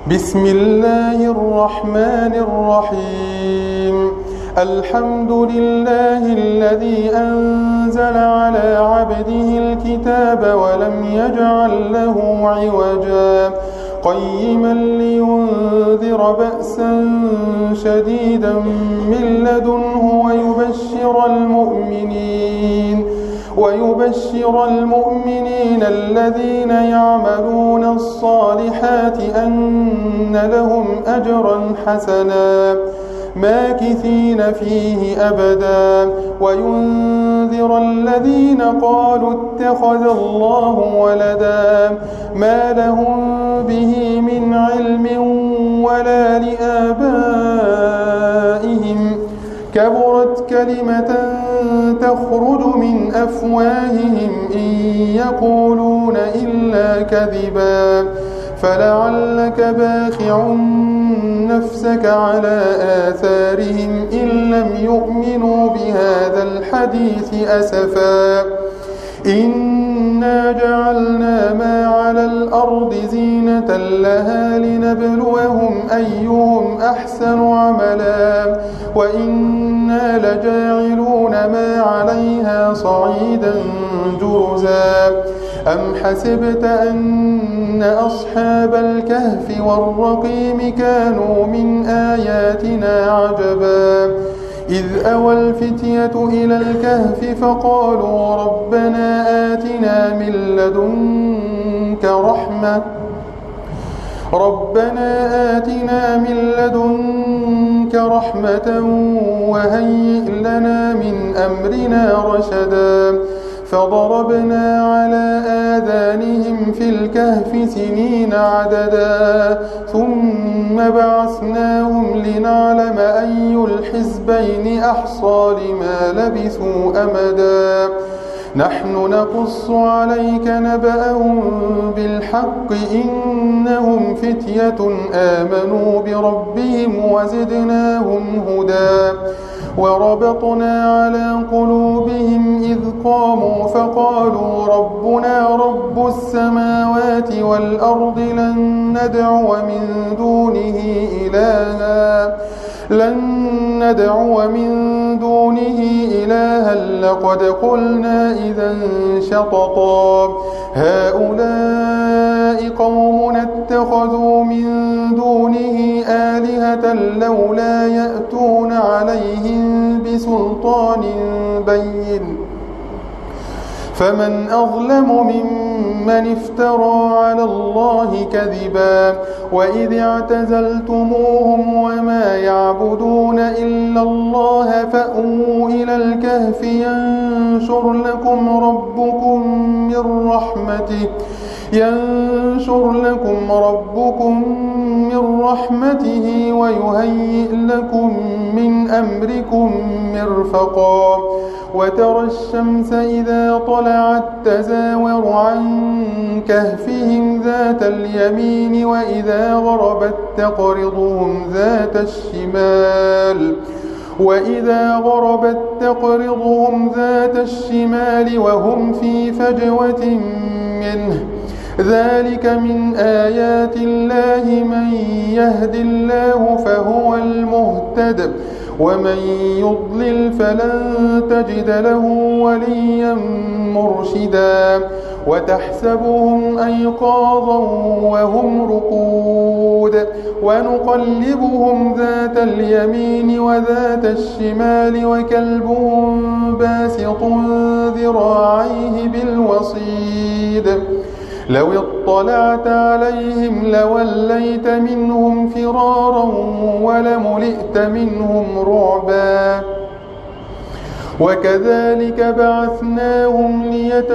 بسم الله الرحمن الرحيم. الحمد لله الذي أنزل على عبده الكتاب ولم يجعل له عوجا قيما لينذر بأسا شديدا من لدنه ويبشر المؤمنين الذين يعملون الصالحات أن لهم أجرا حسنا ماكثين فيه أبدا وينذر الذين قالوا اتخذ الله ولدا ما لهم به من علم ولا لآبائهم كبرت كلمة تخرج من أفواههم إن يقولون إلا كذبا فلعلك باخع نفسك على آثارهم إن لم يؤمنوا بهذا الحديث أسفا إنا جعلنا ما على الأرض زينة لها لنبلوهم أيهم أحسن عملا وإنا لجاعلون ما عليها صعيدا جرزا أم حسبت أن أصحاب الكهف والرقيم كانوا من آياتنا عجبا إذ أوى الفتية إلى الكهف فقالوا ربنا آتنا من لدنك رحمة وهيئ لنا من أمرنا رشدا فضربنا على آذانهم في الكهف سنين عددا ثم بعثناهم لنعلم أي الحزبين أحصى لما لبثوا أمدا نحن نقص عليك نبأهم بالحق إنهم فتية آمنوا بربهم وزدناهم هدى وربطنا على قلوبهم إذ قاموا فقالوا ربنا رب السماوات والأرض لن ندعو من دونه إلها لقد قلنا إذا شططا هؤلاء قوم اتخذوا من دونه آلهة لولا يأتون عليهم بسلطان بين فمن أظلم ممن افترى على الله كذبا وإذ اعتزلتموهم وما يعبدون إلا الله فأووا إلى الكهف ينشر لكم ربكم من رحمته ويهيئ لكم من أمركم مرفقا وترى الشمس إذا طلعت تزاور عن كهفهم ذات اليمين وإذا غربت تقرضهم ذات الشمال وهم في فجوة منه ذلك من آيات الله من يهد الله فهو المهتد ومن يضلل فلن تجد له وليا مرشدا وتحسبهم أيقاظا وهم رقود ونقلبهم ذات اليمين وذات الشمال وكلبهم باسط ذراعيه بالوصيد لو اطلعت عليهم لوليت منهم فرارا ولملئت منهم رعبا وكذلك بعثناهم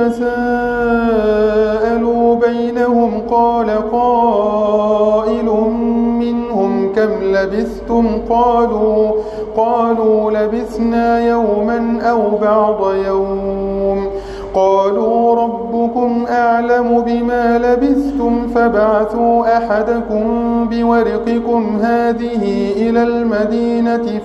ليتساءلوا بينهم قال قائل منهم كم لبثتم قالوا لبثنا يوما أو بعض يوم قالوا ربكم أعلم بما لبثتم فابعثوا أحدكم بورقكم هذه إلى المدينة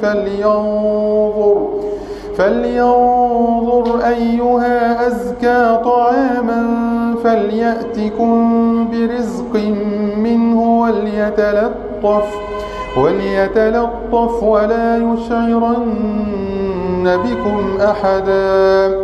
فلينظر أيها أزكى طعاما فليأتكم برزق منه وليتلطف ولا يشعرن بكم أحدا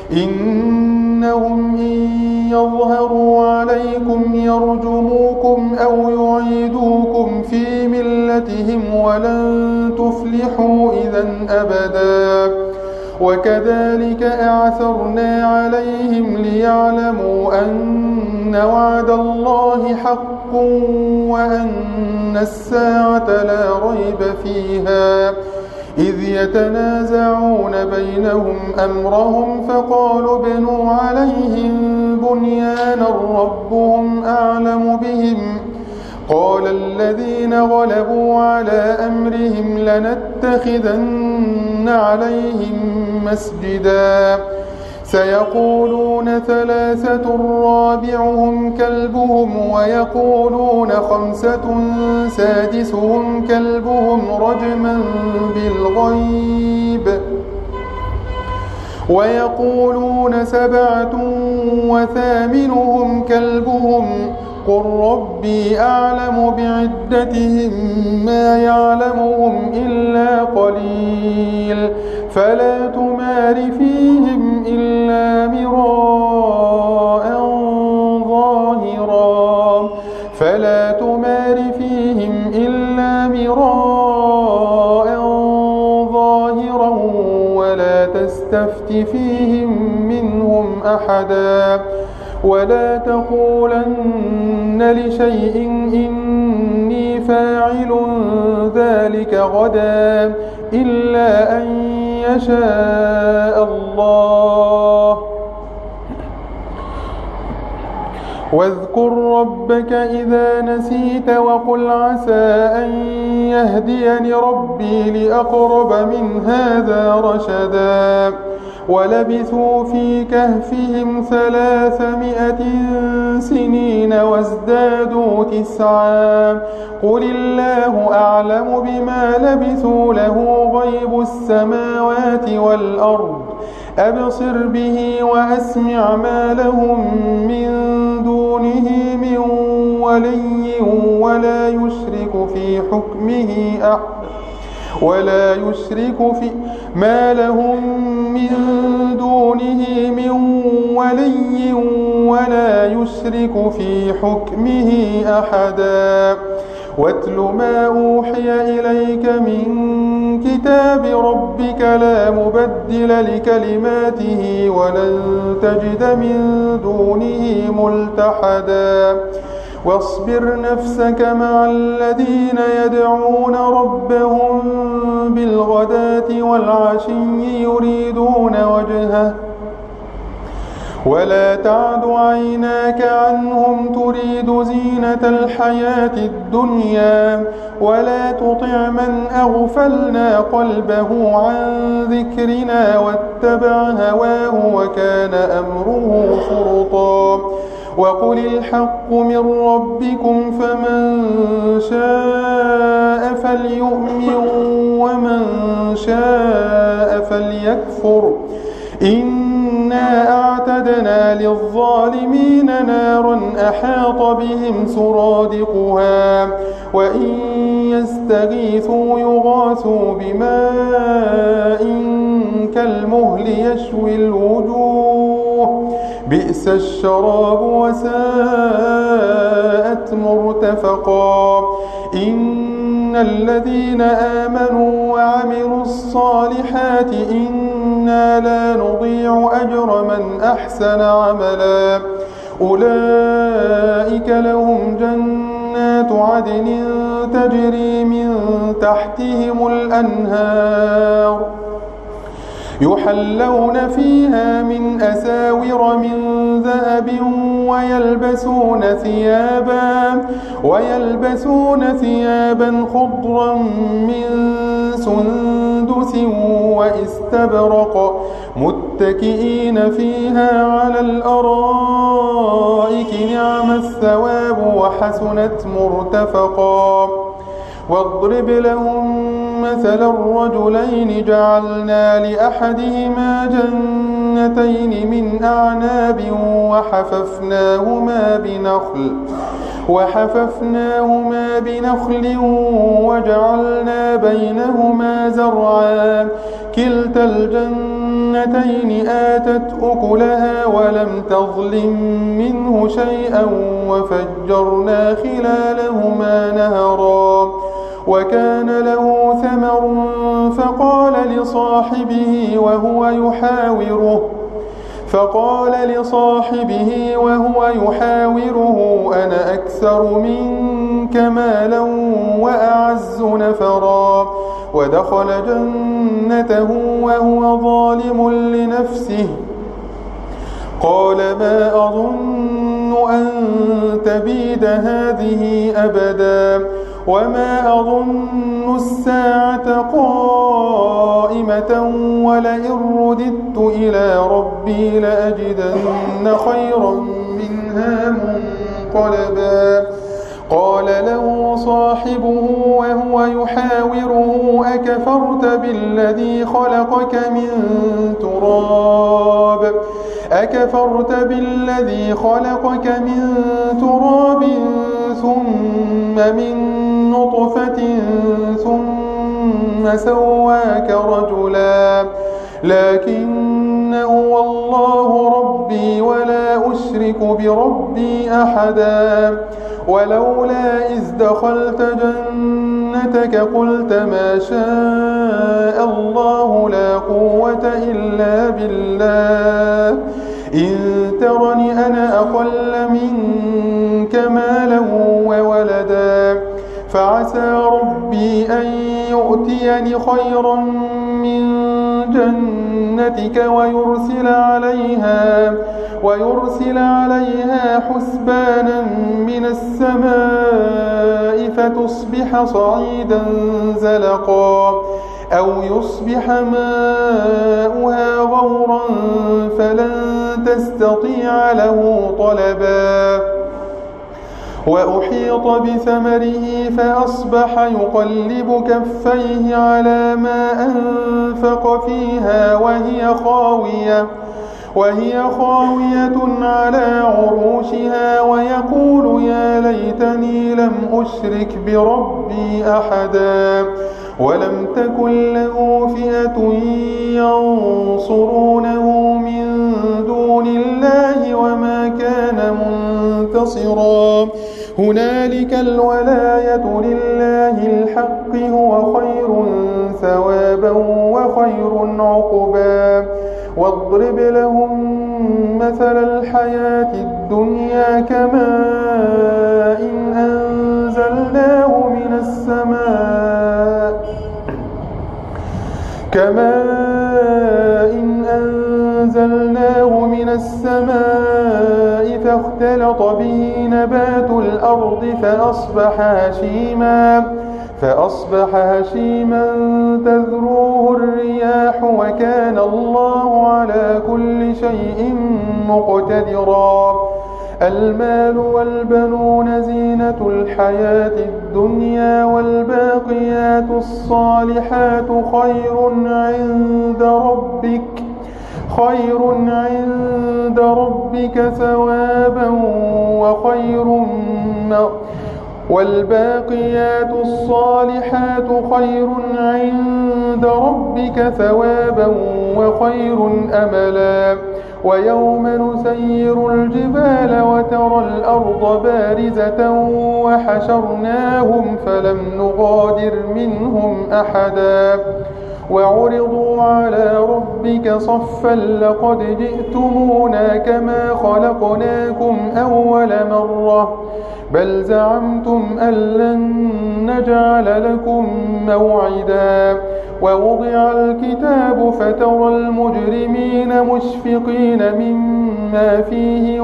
إنهم إن يظهروا عليكم يرجموكم أو يعيدوكم في ملتهم ولن تفلحوا إذا أبدا وكذلك أعثرنا عليهم ليعلموا أن وعد الله حق وأن الساعة لا ريب فيها إذ يتنازعون بينهم أمرهم فقالوا ابنوا عليهم بنيانا ربهم أعلم بهم قال الذين غلبوا على أمرهم لنتخذن عليهم مسجدا سيقولون 3 رابعهم كلبهم ويقولون 5 سادسهم كلبهم رجما بالغيب ويقولون 7 وثامنهم كلبهم قل ربي أعلم بعدتهم ما يعلمهم إلا قليل فلا تمار فيهم إلا مراء ظاهرا ولا تستفت فيهم منهم أحدا ولا تقولن لشيء إني فاعل ذلك غدا إلا أن يشاء الله واذكر ربك إذا نسيت وقل عسى أن يهديني ربي لأقرب من هذا رشدا ولبثوا في كهفهم 300 سنين وازدادوا 9 قل الله أعلم بما لبثوا له غيب السماوات والأرض أبصر به وأسمع ما لهم من دونه من ولي ولا يشرك في حكمه أحد ما لهم من دونه من ولي ولا يشرك في حكمه أحدا واتل ما أوحي إليك من كتاب ربك لا مبدل لكلماته ولن تجد من دونه ملتحدا واصبر نفسك مع الذين يدعون ربهم بالغداة والعشي يريدون وجهه ولا تعد عيناك عنهم تريد زينة الحياة الدنيا ولا تطع من أغفلنا قلبه عن ذكرنا واتبع هواه وكان أمره فرطا وقل الحق من ربكم فمن شاء فليؤمن ومن شاء فليكفر إنا أعتدنا للظالمين نارا أحاط بهم سرادقها وإن يستغيثوا يغاثوا بماء كالمهل يشوي الوجوه بئس الشراب وساءت مرتفقا إن الذين آمنوا وعملوا الصالحات إنا لا نضيع أجر من أحسن عملا أولئك لهم جنات عدن تجري من تحتهم الأنهار يحلون فيها من أساور من ذهب ويلبسون ثيابا خضرا من سندس واستبرق متكئين فيها على الأرائك نعم الثواب وحسنت مرتفقا واضرب لهم مثل الرجلين جعلنا لأحدهما جنتين جنتين من أعناب وحففناهما بنخل وجعلنا بينهما زرعا كلتا الجنتين آتت أكلها ولم تظلم منه شيئا وفجرنا خلالهما نهرا وكان له ثمر فقال لصاحبه وهو يحاوره أنا أكثر منك مالا وأعز نفرا ودخل جنته وهو ظالم لنفسه قال ما أظن أن تبيد هذه أبدا وما أظن الساعة قائمة ولئن رددت إلى ربي لأجدن خيرا منها منقلبا قال له صاحبه وهو يحاوره أكفرت بالذي خلقك من تراب ثم من نطفة ثم سواك رجلا لكن هو الله ربي ولا أشرك بربي أحدا ولولا إذ دخلت جنتك قلت ما شاء الله لا قوة إلا بالله إن ترني أنا أقل منك مالا وولدا فعسى ربي أن يؤتيني خيرا من جنتك ويرسل عليها حسبانا من السماء فتصبح صعيدا زلقا أو يصبح ماؤها غورا فلن تستطيع له طلبا وأحيط بثمره فأصبح يقلب كفيه على ما أنفق فيها وهي خاوية على عروشها ويقول يا ليتني لم أشرك بربي أحدا ولم تكن له فئة ينصرونه من دون الله وما كان منتصرا هنالك الولاية لله الحق هو خير ثوابا وخير عقبا واضرب لهم مثل الحياة الدنيا كماء أنزلناه من السماء فاختلط به نبات الأرض فأصبح هشيما تذروه الرياح وكان الله على كل شيء مقتدرا المال والبنون زينة الحياة الدنيا والباقيات الصالحات خير عند ربك ثوابا والباقيات الصالحات خير عند ربك ثوابا وخير أملا ويوم نسير الجبال وترى الأرض بارزة وحشرناهم فلم نغادر منهم أحدا وعرضوا على ربك صفا لقد جئتمونا كما خلقناكم أول مرة بل زعمتم أن لن نجعل لكم موعدا ووضع الكتاب فترى المجرمين مشفقين مما فيه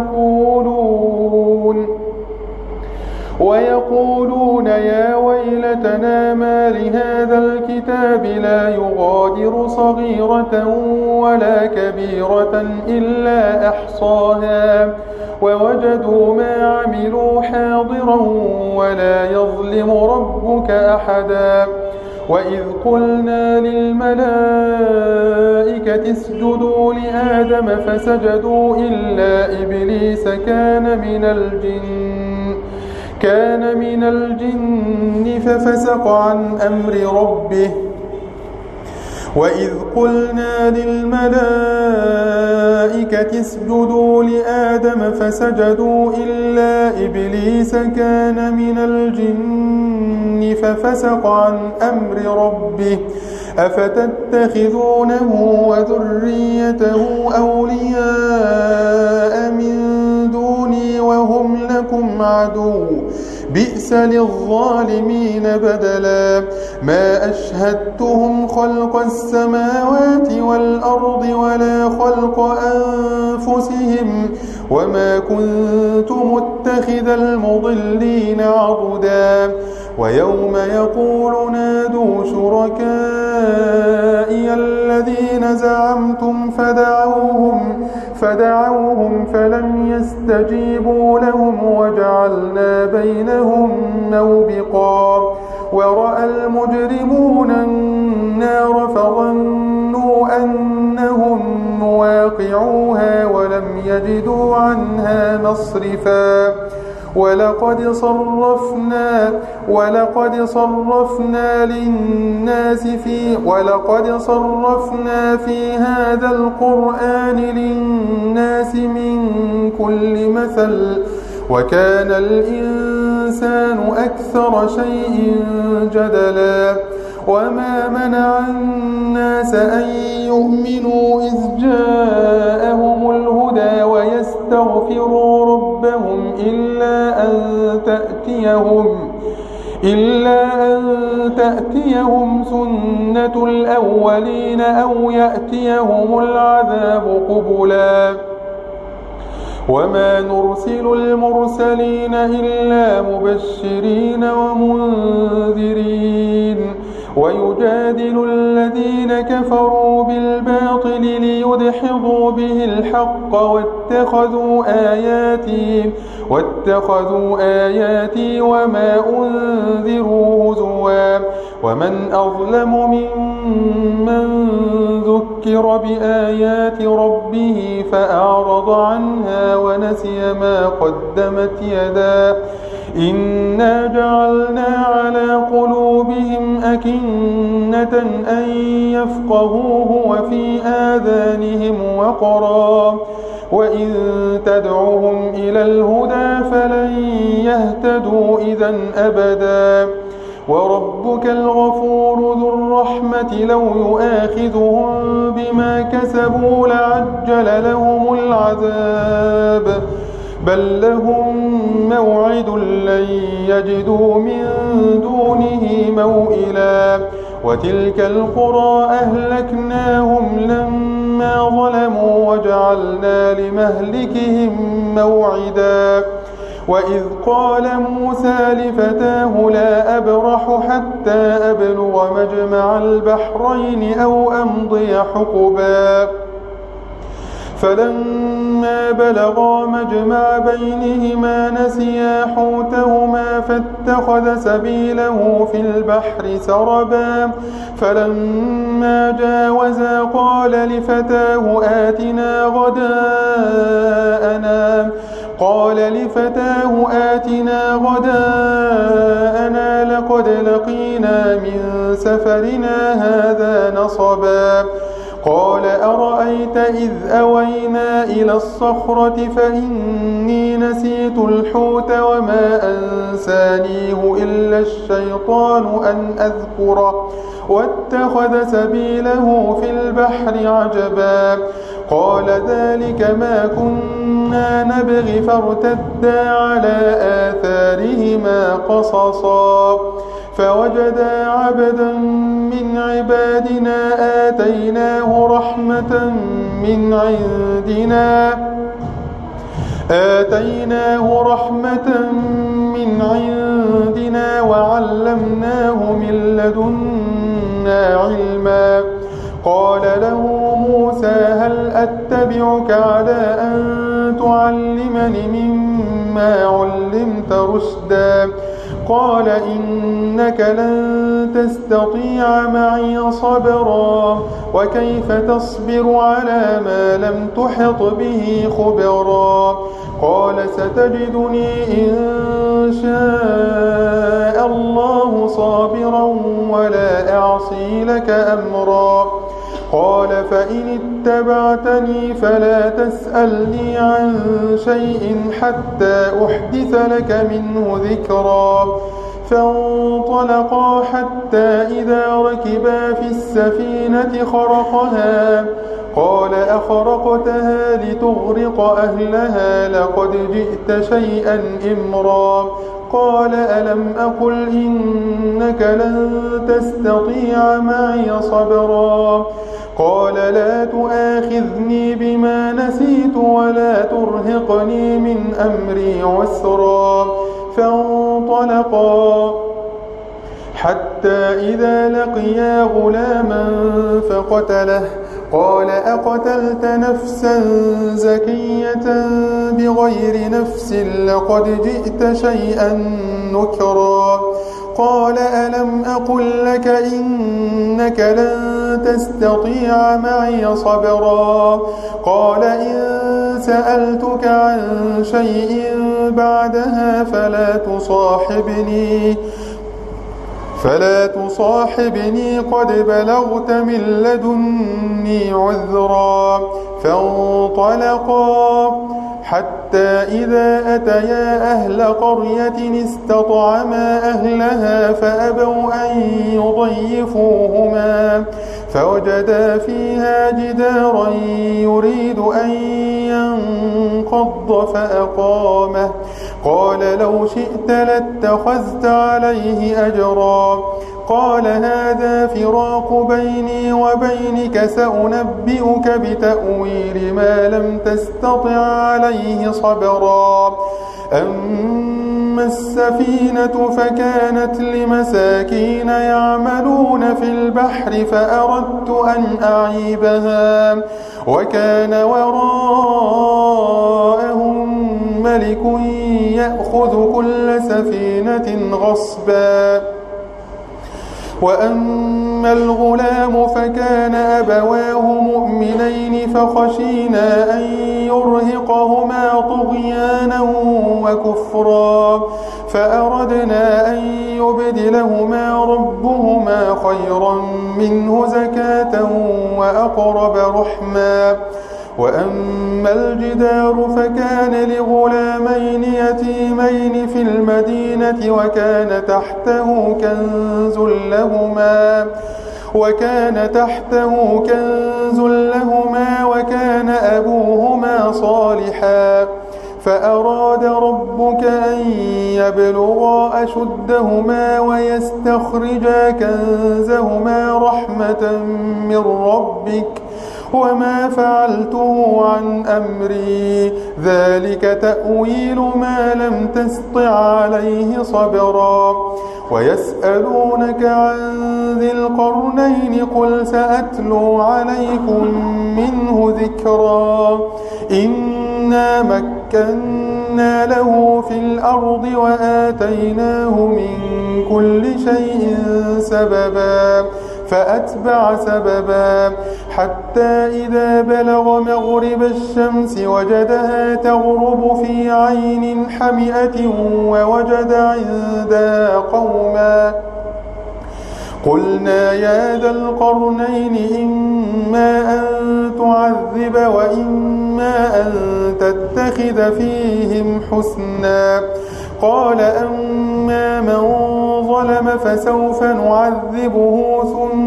ويقولون يا ويلتنا ما لهذا الكتاب لا يغادر صغيرة ولا كبيرة إلا أحصاها ووجدوا ما عملوا حاضرا ولا يظلم ربك أحدا وإذ قلنا للملائكة اسجدوا لآدم فسجدوا إلا إبليس كان من الجن ففسق عن أمر ربه. وإذ قلنا للملائكة اسجدوا لآدم فسجدوا إلا إبليس كان من الجن ففسق عن أمر ربه أفتتخذونه وذريته أولياء من دوني وهم لكم عدو بئس للظالمين بدلا ما أشهدتهم خلق السماوات والأرض ولا خلق أنفسهم وما كنت متخذ المضلين عضدا ويوم يقول نادوا شركائي الذين زعمتم فدعوهم فلم يستجيبوا لهم وجعلنا بينهم موبقا ورأى المجرمون النار فظنوا أنهم مواقعوها ولم يجدوا عنها مصرفا ولقد صرفنا في هذا القرآن للناس من كل مثل وكان الإنسان أكثر شيء جدلا وما منع الناس أن يؤمنوا إذ جاءهم الهدى ويستغفروا ربهم إلا أن تأتيهم سنة الأولين أو يأتيهم العذاب قبلا وما نرسل المرسلين إلا مبشرين ومنذرين ويجادل الذين كفروا بالباطل ليدحضوا به الحق واتخذوا آياتي وما أنذروا هزوا ومن أظلم ممن ذكر بآيات ربه فأعرض عنها ونسي ما قدمت يداه إنا جعلنا على قلوبهم أكنة أن يفقهوه وفي آذانهم وقرا وإن تدعوهم إلى الهدى فلن يهتدوا إذا أبدا وربك الغفور ذو الرحمة لو يؤاخذهم بما كسبوا لعجل لهم العذاب بل لهم موعد لن يجدوا من دونه موئلا وتلك القرى أهلكناهم لما ظلموا وجعلنا لمهلكهم موعدا وإذ قال موسى لفتاه لا أبرح حتى أبلغ مجمع البحرين أو أمضي حقبا فلما بلغا مجمع بينهما نسيا حوتهما فاتخذ سبيله في البحر سربا فلما جاوزا قال لفتاه آتنا غداءنا لقد لقينا من سفرنا هذا نصبا قال أرأيت إذ أوينا إلى الصخرة فإني نسيت الحوت وما أنسانيه إلا الشيطان أن أذكره واتخذ سبيله في البحر عجبا قال ذلك ما كنا نبغي فارتدا على آثارهما قصصا فوجدا عبدا من عبادنا آتيناه رحمة من عندنا وعلمناه من لدنا علما قال له موسى هل أتبعك على أن تعلمني مما علمت رشدا قال إنك لن تستطيع معي صبرا وكيف تصبر على ما لم تحط به خبرا قال ستجدني إن شاء الله صابرا ولا أعصي لك أمرا قال فإن اتبعتني فلا تسألني عن شيء حتى أحدث لك منه ذكرا فانطلقا حتى إذا ركبا في السفينة خرقها قال أخرقتها لتغرق أهلها لقد جئت شيئا إمرا قال ألم أقل إنك لن تستطيع معي صبرا قال لا تؤاخذني بما نسيت ولا ترهقني من أمري عسرا فانطلقا حتى إذا لقيا غلاما فقتله قال أقتلت نفسا زكية بغير نفس لقد جئت شيئا نكرا قال ألم أقل لك إنك لن تستطيع معي صبرا قال إن سألتك عن شيء بعدها فلا تصاحبني قد بلغت من لدني عذرا فانطلقا حتى إذا أتيا أهل قرية استطعما أهلها فأبوا أن يضيفوهما فوجدا فيها جدارا يريد أن ينقض فأقامه قال لو شئت لاتخذت عليه أجرا قال هذا فراق بيني وبينك سأنبئك بتأويل ما لم تستطع عليه صبرا أما السفينة فكانت لمساكين يعملون في البحر فأردت أن أعيبها وكان وراءهم ملك يأخذ كل سفينة غصبا وأما الغلام فكان أبواه مؤمنين فخشينا أن يرهقهما طغيانا وكفرا فأردنا أن يبدلهما ربهما خيرا منه زكاة وأقرب رحما وأما الجدار فكان لغلامين يتيمين في المدينة وكان تحته كنز لهما وكان أبوهما صالحا فأراد ربك أن يبلغا أشدهما ويستخرجا كنزهما رحمة من ربك وما فعلته عن أمري ذلك تأويل ما لم تسطع عليه صبرا ويسألونك عن ذي القرنين قل سأتلو عليكم منه ذكرا إنا مكنا له في الأرض وآتيناه من كل شيء سببا فأتبع سببا حتى إذا بلغ مغرب الشمس وجدها تغرب في عين حمئة ووجد عندها قوما قلنا يا ذا القرنين إما أن تعذب وإما أن تتخذ فيهم حسنا قال أما من ظلم فسوف نعذبه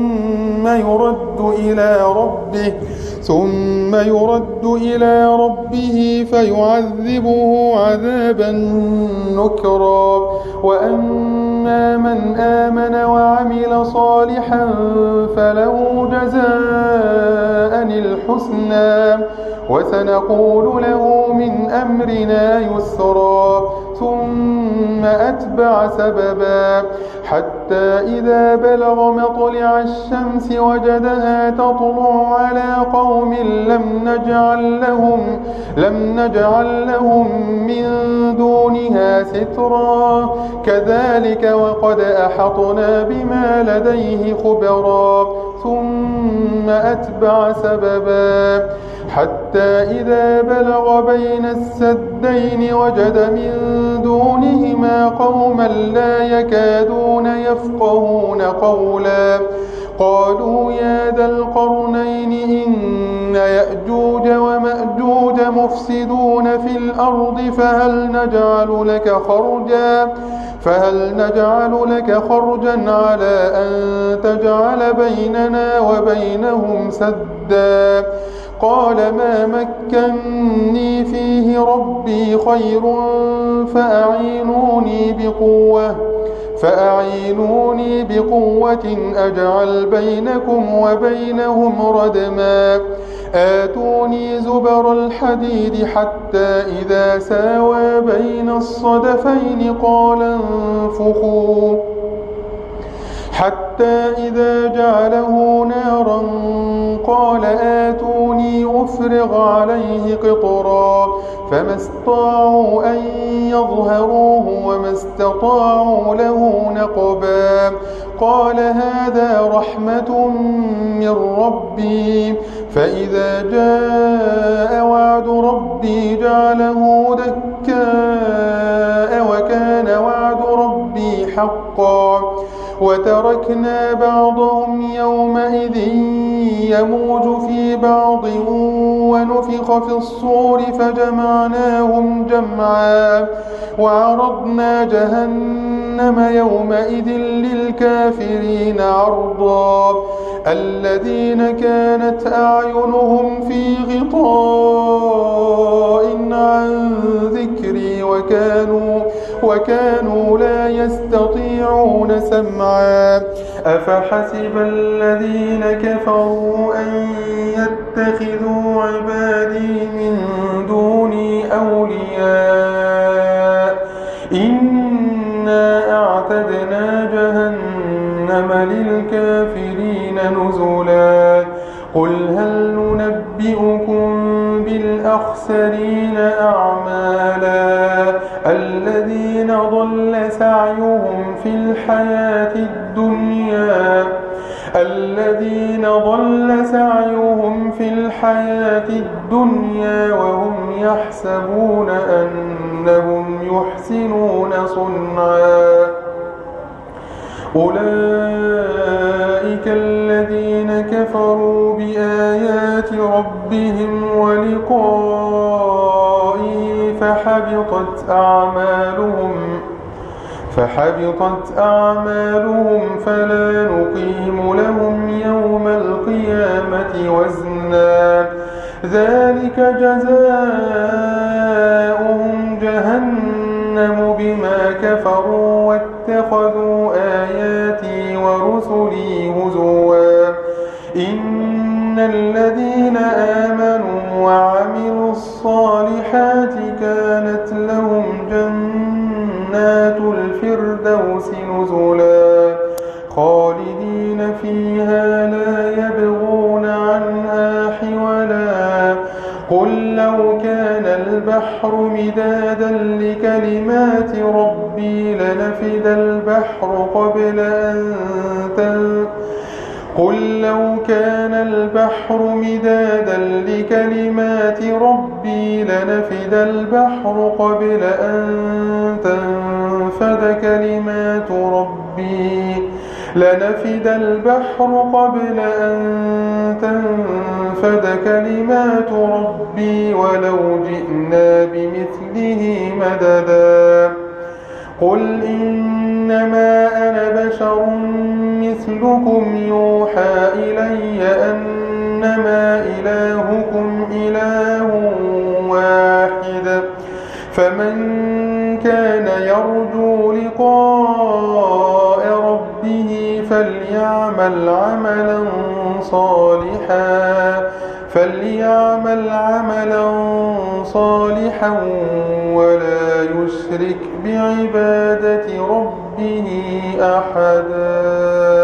ثم يرد إلى ربه فيعذبه عذابا نكرا وأما من آمن وعمل صالحا فله جزاء الحسنى وسنقول له من أمرنا يسرا ثم أتبع سببا حتى إذا بلغ مطلع الشمس وجدها تطلع على قوم لم نجعل لهم من دونها سترا كذلك وقد أحطنا بما لديه خبرا ثم أتبع سببا حتى إذا بلغ بين السدين وجد من دونهما قوما لا يكادون يفقهون قولا قالوا يا ذا القرنين إن يأجوج ومأجوج مفسدون في الأرض فهل نجعل لك خرجا على أن تجعل بيننا وبينهم سدا قال ما مكني فيه ربي خير فأعينوني بقوة أجعل بينكم وبينهم ردما آتوني زبر الحديد حتى إذا ساوى بين الصدفين قال انفخوا حتى إذا جعله نارا قال آتوني أفرغ عليه قطرا فما استطاعوا أن يظهروه وما استطاعوا له نقبا قال هذا رحمة من ربي فإذا جاء وعد ربي جعله دكاء وكان وعد ربي حقا وتركنا بعضهم يومئذ يموج في بعض ونفخ في الصور فجمعناهم جمعا وعرضنا جهنم يومئذ للكافرين عرضا الذين كانت أعينهم في غطاء عن ذكري وكانوا لا يستطيعون سمعا أفحسب الذين كفروا أن يتخذوا عبادي من دوني أولياء إنا أعتدنا جهنم للكافرين نزلا قل هل ننبئكم بالأخسرين أعمالا الذين ضل سعيهم في الحياة الدنيا وهم يحسبون أنهم يحسنون صنعا أولئك الذين كفروا بآيات ربهم ولقائه فحبطت أعمالهم فلا نقيم لهم يوم القيامة وزنا ذلك جزاؤهم جهنم بما كفروا واتخذوا آياتي ورسلي هزوا إن الذين آمنوا وعملوا الصالحات كانت لهم جنات الفردوس نزلا خالدين فيها لا يبغون عنها حولا قل لو كان البحر مدادا لكلمات ربي لنفد البحر قبل أن تنفد كلمات ربي ولو جئنا بمثله مددا قل إنما أنا بشر مثلكم يوحى إلي أنما إلهكم إله واحد فمن كان يرجو لقاء ربه فليعمل عملا صالحا ولا يشرك بعبادة ربه أحدا.